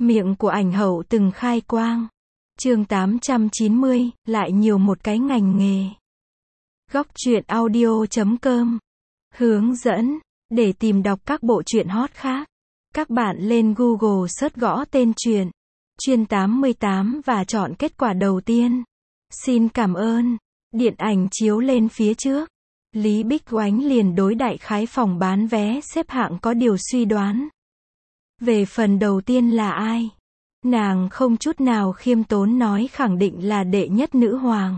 Miệng của ảnh hậu từng khai quang. Chương 890, lại nhiều một cái ngành nghề. Góc truyện audio.com. Hướng dẫn. Để tìm đọc các bộ truyện hot khác, các bạn lên Google search gõ tên truyện Chuyên 88 và chọn kết quả đầu tiên. Xin cảm ơn. Điện ảnh chiếu lên phía trước, Lý Bích Oánh liền đối đại khái phòng bán vé xếp hạng có điều suy đoán. Về phần đầu tiên là ai? Nàng không chút nào khiêm tốn nói khẳng định là đệ nhất nữ hoàng.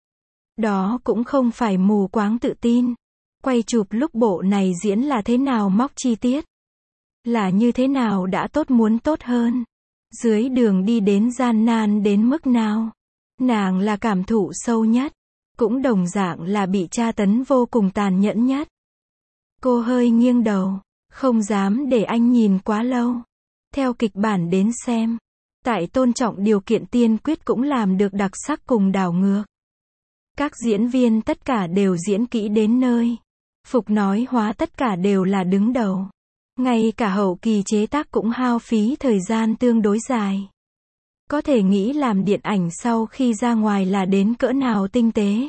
Đó cũng không phải mù quáng tự tin. Quay chụp lúc bộ này diễn là thế nào móc chi tiết. Là như thế nào đã tốt muốn tốt hơn. Dưới đường đi đến gian nan đến mức nào. Nàng là cảm thụ sâu nhất. Cũng đồng dạng là bị tra tấn vô cùng tàn nhẫn nhất. Cô hơi nghiêng đầu. Không dám để anh nhìn quá lâu. Theo kịch bản đến xem. Tại tôn trọng điều kiện tiên quyết cũng làm được đặc sắc cùng đảo ngược. Các diễn viên tất cả đều diễn kỹ đến nơi. Phục nói hóa tất cả đều là đứng đầu. Ngay cả hậu kỳ chế tác cũng hao phí thời gian tương đối dài. Có thể nghĩ làm điện ảnh sau khi ra ngoài là đến cỡ nào tinh tế.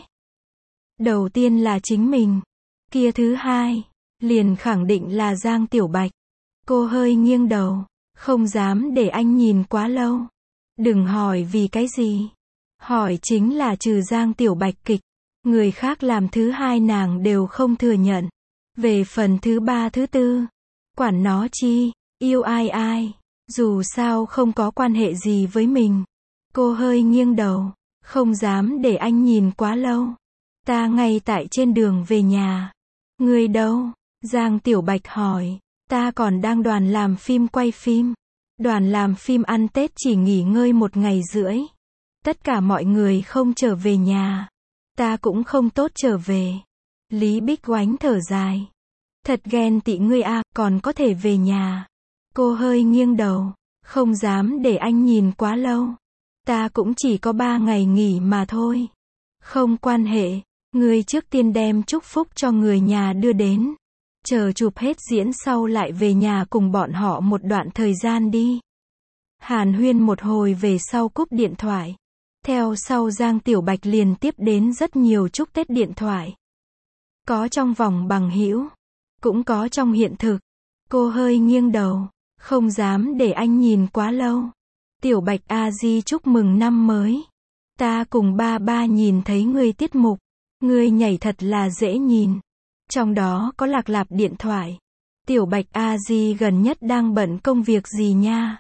Đầu tiên là chính mình. Kia thứ hai, liền khẳng định là Giang Tiểu Bạch. Cô hơi nghiêng đầu. Không dám để anh nhìn quá lâu. Đừng hỏi vì cái gì. Hỏi chính là trừ Giang Tiểu Bạch kịch. Người khác làm thứ hai nàng đều không thừa nhận. Về phần thứ ba thứ tư. Quản nó chi, yêu ai ai. Dù sao không có quan hệ gì với mình. Cô hơi nghiêng đầu. Không dám để anh nhìn quá lâu. Ta ngay tại trên đường về nhà. Người đâu? Giang Tiểu Bạch hỏi. Ta còn đang đoàn làm phim quay phim. Đoàn làm phim ăn Tết chỉ nghỉ ngơi 1 ngày rưỡi. Tất cả mọi người không trở về nhà. Ta cũng không tốt trở về. Lý Bích Oánh thở dài. Thật ghen tị ngươi à, còn có thể về nhà. Cô hơi nghiêng đầu. Không dám để anh nhìn quá lâu. Ta cũng chỉ có 3 ngày nghỉ mà thôi. Không quan hệ. Ngươi trước tiên đem chúc phúc cho người nhà đưa đến. Chờ chụp hết diễn sau lại về nhà cùng bọn họ một đoạn thời gian đi. Hàn huyên một hồi về sau cúp điện thoại. Theo sau Giang Tiểu Bạch liền tiếp đến rất nhiều chúc Tết điện thoại. Có trong vòng bằng hữu, cũng có trong hiện thực. Cô hơi nghiêng đầu. Không dám để anh nhìn quá lâu. Tiểu Bạch a di chúc mừng năm mới. Ta cùng ba ba nhìn thấy ngươi tiết mục. Ngươi nhảy thật là dễ nhìn. Trong đó có Lạc Lạp điện thoại. Tiểu Bạch a di gần nhất đang bận công việc gì nha?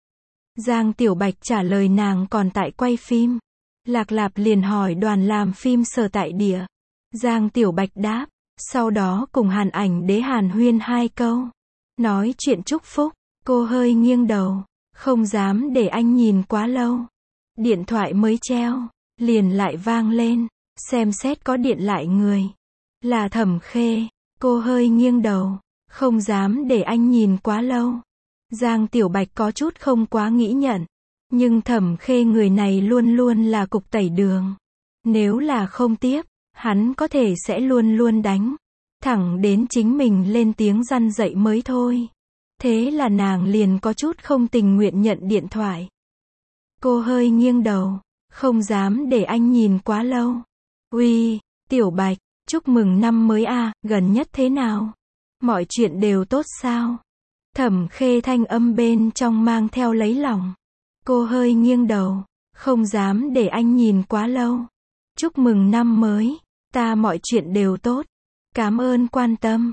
Giang Tiểu Bạch trả lời nàng còn tại quay phim. Lạc Lạp liền hỏi đoàn làm phim sở tại địa. Giang Tiểu Bạch đáp. Sau đó cùng Hàn Ảnh Đế hàn huyên 2 câu. Nói chuyện chúc phúc. Cô hơi nghiêng đầu. Không dám để anh nhìn quá lâu. Điện thoại mới treo. Liền lại vang lên. Xem xét có điện lại người. Là Thẩm Khê. Cô hơi nghiêng đầu. Không dám để anh nhìn quá lâu. Giang Tiểu Bạch có chút không quá nghĩ nhận. Nhưng Thẩm Khê người này luôn luôn là cục tẩy đường. Nếu là không tiếp, hắn có thể sẽ luôn luôn đánh. Thẳng đến chính mình lên tiếng răn dậy mới thôi. Thế là nàng liền có chút không tình nguyện nhận điện thoại. Cô hơi nghiêng đầu. Không dám để anh nhìn quá lâu. Uy, Tiểu Bạch, chúc mừng năm mới à, gần nhất thế nào? Mọi chuyện đều tốt sao? Thẩm Khê thanh âm bên trong mang theo lấy lòng. Cô hơi nghiêng đầu. Không dám để anh nhìn quá lâu. Chúc mừng năm mới. Ta mọi chuyện đều tốt. Cảm ơn quan tâm.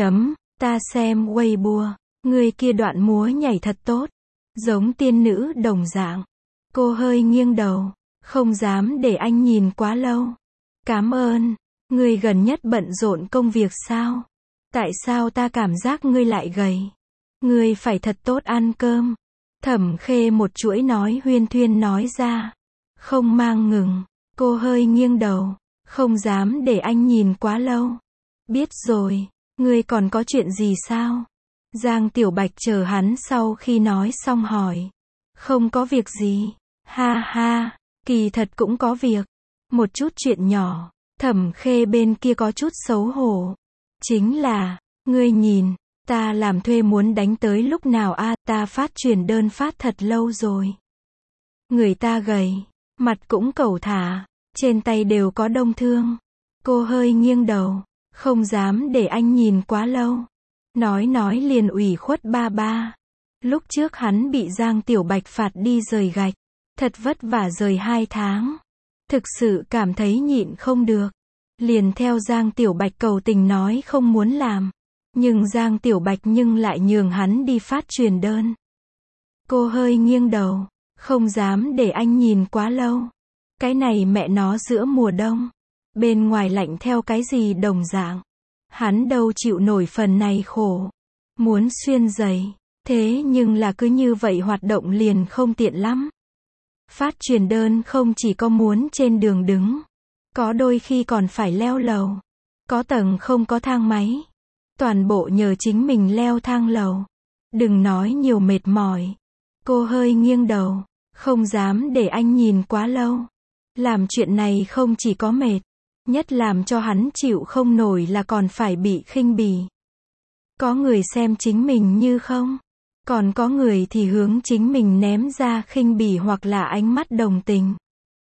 Ta xem Weibo. Người kia đoạn múa nhảy thật tốt. Giống tiên nữ đồng dạng. Cô hơi nghiêng đầu. Không dám để anh nhìn quá lâu. Cảm ơn. Ngươi gần nhất bận rộn công việc sao? Tại sao ta cảm giác ngươi lại gầy? Ngươi phải thật tốt ăn cơm. Thẩm Khê một chuỗi nói huyên thuyên nói ra. Không mang ngừng. Cô hơi nghiêng đầu. Không dám để anh nhìn quá lâu. Biết rồi. Ngươi còn có chuyện gì sao? Giang Tiểu Bạch chờ hắn sau khi nói xong hỏi. Không có việc gì. Ha ha. Kỳ thật cũng có việc. Một chút chuyện nhỏ. Thẩm Khê bên kia có chút xấu hổ. Chính là, ngươi nhìn, Ta làm thuê muốn đánh tới lúc nào a, ta phát truyền đơn phát thật lâu rồi. Người ta gầy, mặt cũng cẩu thả, trên tay đều có đông thương. Cô hơi nghiêng đầu, không dám để anh nhìn quá lâu. Nói liền ủy khuất ba ba. Lúc trước hắn bị Giang Tiểu Bạch phạt đi rời gạch. Thật vất vả rời 2 tháng. Thực sự cảm thấy nhịn không được. Liền theo Giang Tiểu Bạch cầu tình nói không muốn làm. Nhưng Giang Tiểu Bạch lại nhường hắn đi phát truyền đơn. Cô hơi nghiêng đầu, không dám để anh nhìn quá lâu. Cái này mẹ nó giữa mùa đông. Bên ngoài lạnh theo cái gì đồng dạng. Hắn đâu chịu nổi phần này khổ. Muốn xuyên giày. Thế nhưng là cứ như vậy hoạt động liền không tiện lắm. Phát truyền đơn không chỉ có muốn trên đường đứng. Có đôi khi còn phải leo lầu. Có tầng không có thang máy. Toàn bộ nhờ chính mình leo thang lầu. Đừng nói nhiều mệt mỏi. Cô hơi nghiêng đầu. Không dám để anh nhìn quá lâu. Làm chuyện này không chỉ có mệt. Nhất làm cho hắn chịu không nổi là còn phải bị khinh bỉ. Có người xem chính mình như không. Còn có người thì hướng chính mình ném ra khinh bỉ hoặc là ánh mắt đồng tình.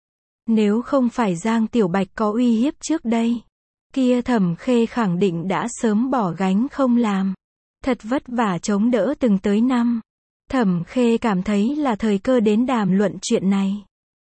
Nếu không phải Giang Tiểu Bạch có uy hiếp trước đây, kia Thẩm Khê khẳng định đã sớm bỏ gánh không làm. Thật vất vả chống đỡ từng tới năm. Thẩm Khê cảm thấy là thời cơ đến đàm luận chuyện này.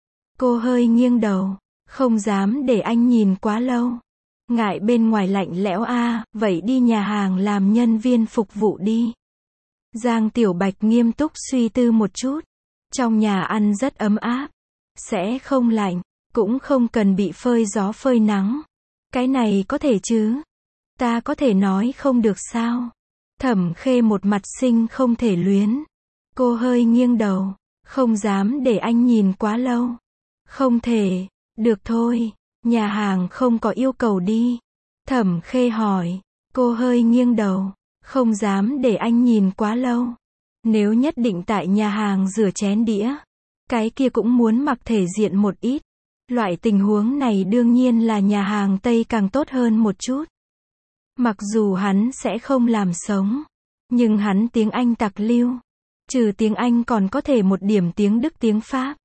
Cô hơi nghiêng đầu, không dám để anh nhìn quá lâu. Ngại bên ngoài lạnh lẽo a, vậy đi nhà hàng làm nhân viên phục vụ đi. Giang Tiểu Bạch nghiêm túc suy tư một chút. Trong nhà ăn rất ấm áp. Sẽ không lạnh, cũng không cần bị phơi gió phơi nắng. Cái này có thể chứ? Ta có thể nói không được sao? Thẩm Khê một mặt sinh không thể luyến. Cô hơi nghiêng đầu, không dám để anh nhìn quá lâu. Không thể, được thôi, nhà hàng không có yêu cầu đi. Thẩm Khê hỏi, cô hơi nghiêng đầu, không dám để anh nhìn quá lâu. Nếu nhất định tại nhà hàng rửa chén đĩa, cái kia cũng muốn mặc thể diện một ít. Loại tình huống này đương nhiên là nhà hàng Tây càng tốt hơn một chút. Mặc dù hắn sẽ không làm sống, nhưng hắn tiếng Anh tặc lưu. Trừ tiếng Anh còn có thể một điểm tiếng Đức tiếng Pháp.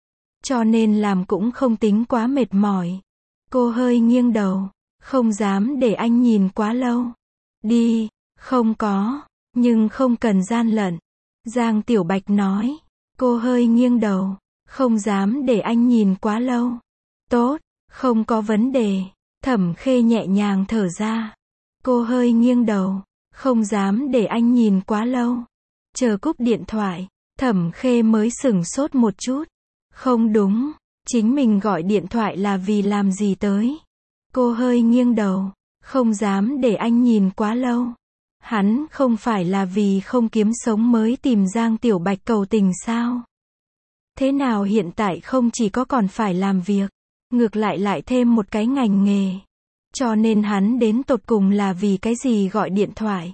Cho nên làm cũng không tính quá mệt mỏi. Cô hơi nghiêng đầu, không dám để anh nhìn quá lâu. Đi, không có, nhưng không cần gian lận. Giang Tiểu Bạch nói. Cô hơi nghiêng đầu, không dám để anh nhìn quá lâu. Tốt, không có vấn đề. Thẩm Khê nhẹ nhàng thở ra. Cô hơi nghiêng đầu, không dám để anh nhìn quá lâu. Chờ cúp điện thoại, Thẩm Khê mới sửng sốt một chút. Không đúng, chính mình gọi điện thoại là vì làm gì tới. Cô hơi nghiêng đầu, không dám để anh nhìn quá lâu. Hắn không phải là vì không kiếm sống mới tìm Giang Tiểu Bạch cầu tình sao? Thế nào hiện tại không chỉ có còn phải làm việc, ngược lại thêm một cái ngành nghề. Cho nên hắn đến tột cùng là vì cái gì gọi điện thoại?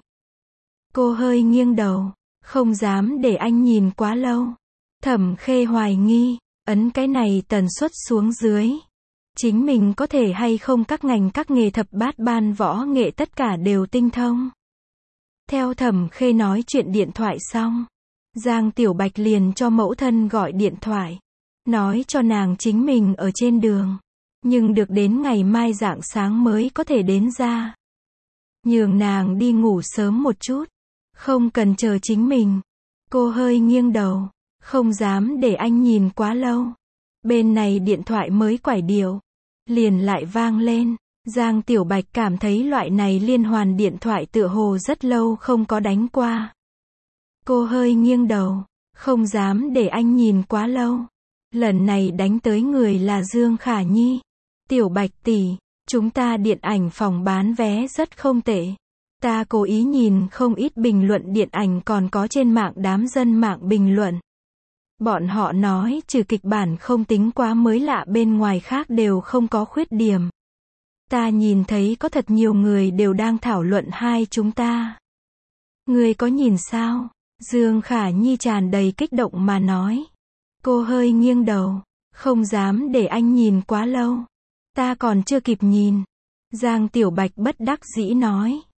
Cô hơi nghiêng đầu, không dám để anh nhìn quá lâu. Thẩm Khê hoài nghi, ấn cái này tần suất xuống dưới. Chính mình có thể hay không các ngành các nghề thập bát ban võ nghệ tất cả đều tinh thông. Theo Thẩm Khê nói chuyện điện thoại xong, Giang Tiểu Bạch liền cho mẫu thân gọi điện thoại. Nói cho nàng chính mình ở trên đường. Nhưng được đến ngày mai rạng sáng mới có thể đến ra. Nhường nàng đi ngủ sớm một chút. Không cần chờ chính mình. Cô hơi nghiêng đầu. Không dám để anh nhìn quá lâu. Bên này điện thoại mới quải điệu. Liền lại vang lên. Giang Tiểu Bạch cảm thấy loại này liên hoàn điện thoại tựa hồ rất lâu không có đánh qua. Cô hơi nghiêng đầu. Không dám để anh nhìn quá lâu. Lần này đánh tới người là Dương Khả Nhi. Tiểu Bạch tỷ, chúng ta điện ảnh phòng bán vé rất không tệ. Ta cố ý nhìn không ít bình luận điện ảnh còn có trên mạng đám dân mạng bình luận. Bọn họ nói trừ kịch bản không tính quá mới lạ bên ngoài khác đều không có khuyết điểm. Ta nhìn thấy có thật nhiều người đều đang thảo luận hai chúng ta. Người có nhìn sao? Dương Khả Nhi tràn đầy kích động mà nói. Cô hơi nghiêng đầu, không dám để anh nhìn quá lâu. Ta còn chưa kịp nhìn. Giang Tiểu Bạch bất đắc dĩ nói.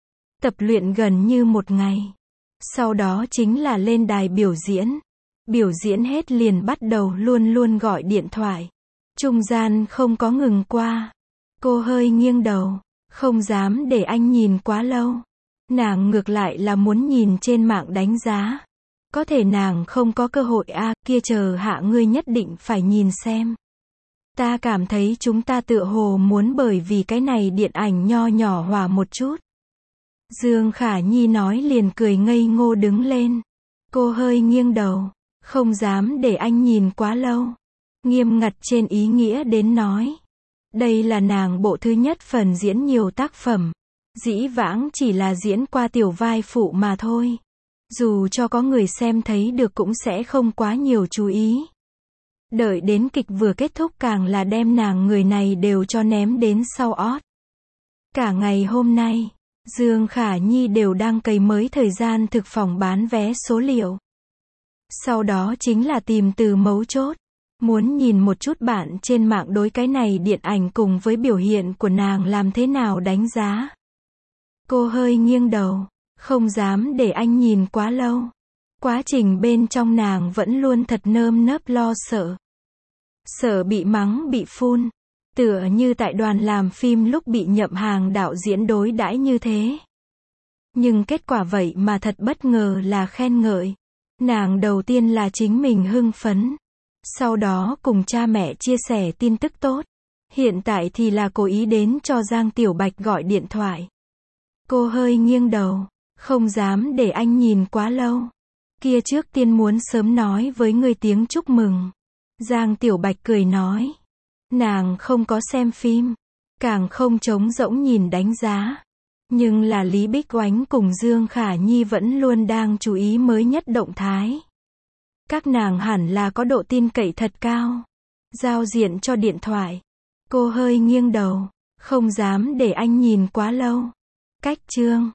tập luyện gần như một ngày. Sau đó chính là lên đài biểu diễn. Biểu diễn hết liền bắt đầu luôn luôn gọi điện thoại. Trung gian không có ngừng qua. Cô hơi nghiêng đầu, không dám để anh nhìn quá lâu. Nàng ngược lại là muốn nhìn trên mạng đánh giá. Có thể nàng không có cơ hội kia chờ hạ ngươi nhất định phải nhìn xem. Ta cảm thấy chúng ta tựa hồ muốn bởi vì cái này điện ảnh nho nhỏ hòa một chút. Dương Khả Nhi nói liền cười ngây ngô đứng lên. Cô hơi nghiêng đầu, không dám để anh nhìn quá lâu. Nghiêm ngặt trên ý nghĩa đến nói. Đây là nàng bộ thứ nhất phần diễn nhiều tác phẩm. Dĩ vãng chỉ là diễn qua tiểu vai phụ mà thôi. Dù cho có người xem thấy được cũng sẽ không quá nhiều chú ý. Đợi đến kịch vừa kết thúc càng là đem nàng người này đều cho ném đến sau ót. Cả ngày hôm nay, Dương Khả Nhi đều đang cày mới thời gian thực phòng bán vé số liệu. Sau đó chính là tìm từ mấu chốt. Muốn nhìn một chút bạn trên mạng đối cái này điện ảnh cùng với biểu hiện của nàng làm thế nào đánh giá. Cô hơi nghiêng đầu, không dám để anh nhìn quá lâu. Quá trình bên trong nàng vẫn luôn thật nơm nớp lo sợ. Sợ bị mắng bị phun. Tựa như tại đoàn làm phim lúc bị Nhậm Hàng đạo diễn đối đãi như thế. Nhưng kết quả vậy mà thật bất ngờ là khen ngợi. Nàng đầu tiên là chính mình hưng phấn. Sau đó cùng cha mẹ chia sẻ tin tức tốt. Hiện tại thì là cố ý đến cho Giang Tiểu Bạch gọi điện thoại. Cô hơi nghiêng đầu, không dám để anh nhìn quá lâu. Kia trước tiên muốn sớm nói với người tiếng chúc mừng. Giang Tiểu Bạch cười nói. Nàng không có xem phim, càng không trống rỗng nhìn đánh giá. Nhưng là Lý Bích Oánh cùng Dương Khả Nhi vẫn luôn đang chú ý mới nhất động thái. Các nàng hẳn là có độ tin cậy thật cao. Giao diện cho điện thoại. Cô hơi nghiêng đầu, không dám để anh nhìn quá lâu. Cách chương